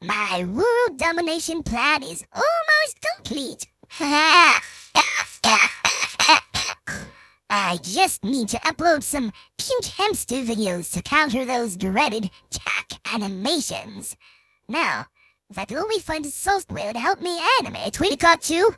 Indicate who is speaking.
Speaker 1: My world domination plan is almost complete. I just need to upload some cute hamster videos to counter those dreaded tack animations. Now, that will be find software to help me animate Pikachu.